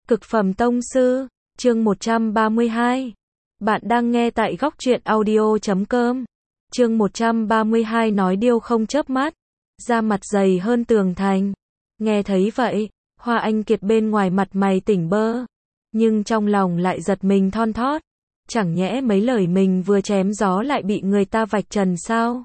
Cực phẩm tông sư, chương 132. Bạn đang nghe tại góc truyện audio.com. Chương 132 nói điêu không chớp mắt, da mặt dày hơn tường thành. Nghe thấy vậy, Hoa Anh Kiệt bên ngoài mặt mày tỉnh bơ, nhưng trong lòng lại giật mình thon thót. Chẳng nhẽ mấy lời mình vừa chém gió lại bị người ta vạch trần sao?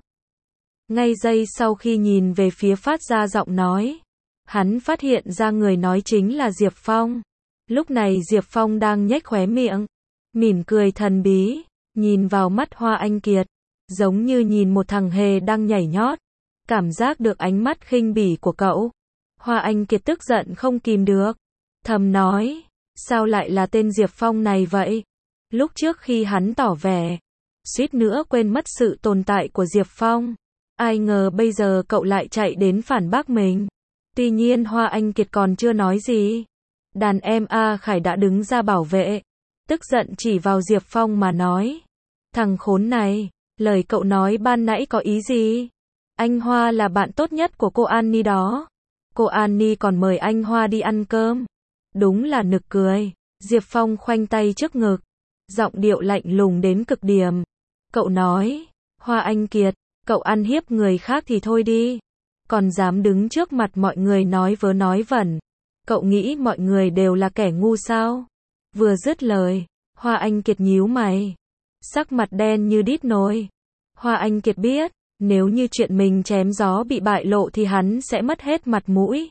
Ngay giây sau khi nhìn về phía phát ra giọng nói, hắn phát hiện ra người nói chính là Diệp Phong. Lúc này Diệp Phong đang nhếch khóe miệng, mỉm cười thần bí, nhìn vào mắt Hoa Anh Kiệt, giống như nhìn một thằng hề đang nhảy nhót. Cảm giác được ánh mắt khinh bỉ của cậu, Hoa Anh Kiệt tức giận không kìm được, thầm nói, sao lại là tên Diệp Phong này vậy? Lúc trước khi hắn tỏ vẻ, suýt nữa quên mất sự tồn tại của Diệp Phong, ai ngờ bây giờ cậu lại chạy đến phản bác mình. Tuy nhiên Hoa Anh Kiệt còn chưa nói gì, đàn em A Khải đã đứng ra bảo vệ, tức giận chỉ vào Diệp Phong mà nói, thằng khốn này, lời cậu nói ban nãy có ý gì? Anh Hoa là bạn tốt nhất của cô Annie đó, cô Annie còn mời anh Hoa đi ăn cơm, đúng là nực cười. Diệp Phong khoanh tay trước ngực, giọng điệu lạnh lùng đến cực điểm. Cậu nói, Hoa Anh Kiệt, cậu ăn hiếp người khác thì thôi đi, còn dám đứng trước mặt mọi người nói vớ nói vẩn. Cậu nghĩ mọi người đều là kẻ ngu sao? Vừa dứt lời, Hoa Anh Kiệt nhíu mày, sắc mặt đen như đít nồi. Hoa Anh Kiệt biết, nếu như chuyện mình chém gió bị bại lộ thì hắn sẽ mất hết mặt mũi,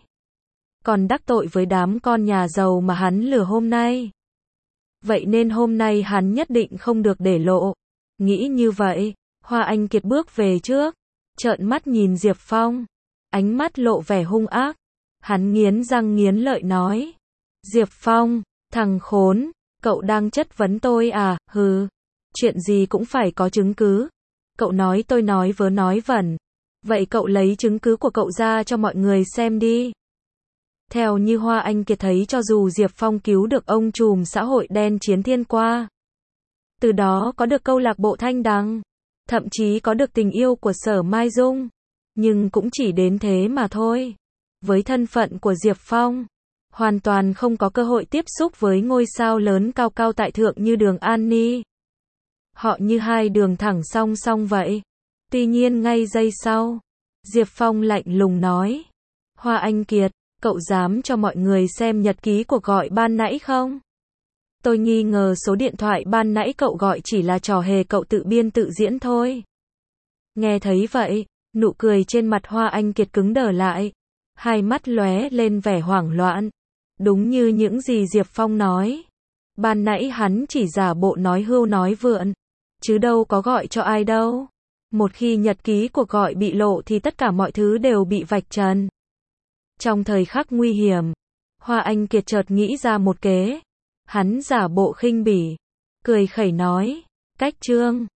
còn đắc tội với đám con nhà giàu mà hắn lừa hôm nay. Vậy nên hôm nay hắn nhất định không được để lộ. Nghĩ như vậy, Hoa Anh Kiệt bước về trước, trợn mắt nhìn Diệp Phong, ánh mắt lộ vẻ hung ác. Hắn nghiến răng nghiến lợi nói, Diệp Phong, thằng khốn, cậu đang chất vấn tôi à? Hừ, chuyện gì cũng phải có chứng cứ. Cậu nói tôi nói vớ nói vẩn, vậy cậu lấy chứng cứ của cậu ra cho mọi người xem đi. Theo như Hoa Anh Kiệt thấy, cho dù Diệp Phong cứu được ông trùm xã hội đen Chiến Thiên qua, từ đó có được câu lạc bộ Thanh Đằng, thậm chí có được tình yêu của Sở Mai Dung, nhưng cũng chỉ đến thế mà thôi. Với thân phận của Diệp Phong, hoàn toàn không có cơ hội tiếp xúc với ngôi sao lớn cao cao tại thượng như Đường Annie. Họ như hai đường thẳng song song vậy. Tuy nhiên ngay giây sau, Diệp Phong lạnh lùng nói, Hoa Anh Kiệt, cậu dám cho mọi người xem nhật ký cuộc gọi ban nãy không? Tôi nghi ngờ số điện thoại ban nãy cậu gọi chỉ là trò hề cậu tự biên tự diễn thôi. Nghe thấy vậy, nụ cười trên mặt Hoa Anh Kiệt cứng đờ lại, hai mắt lóe lên vẻ hoảng loạn. Đúng như những gì Diệp Phong nói, ban nãy hắn chỉ giả bộ nói hưu nói vượn, chứ đâu có gọi cho ai đâu. Một khi nhật ký cuộc gọi bị lộ thì tất cả mọi thứ đều bị vạch trần. Trong thời khắc nguy hiểm, Hoa Anh Kiệt chợt nghĩ ra một kế. Hắn giả bộ khinh bỉ, cười khẩy nói, cách Trương,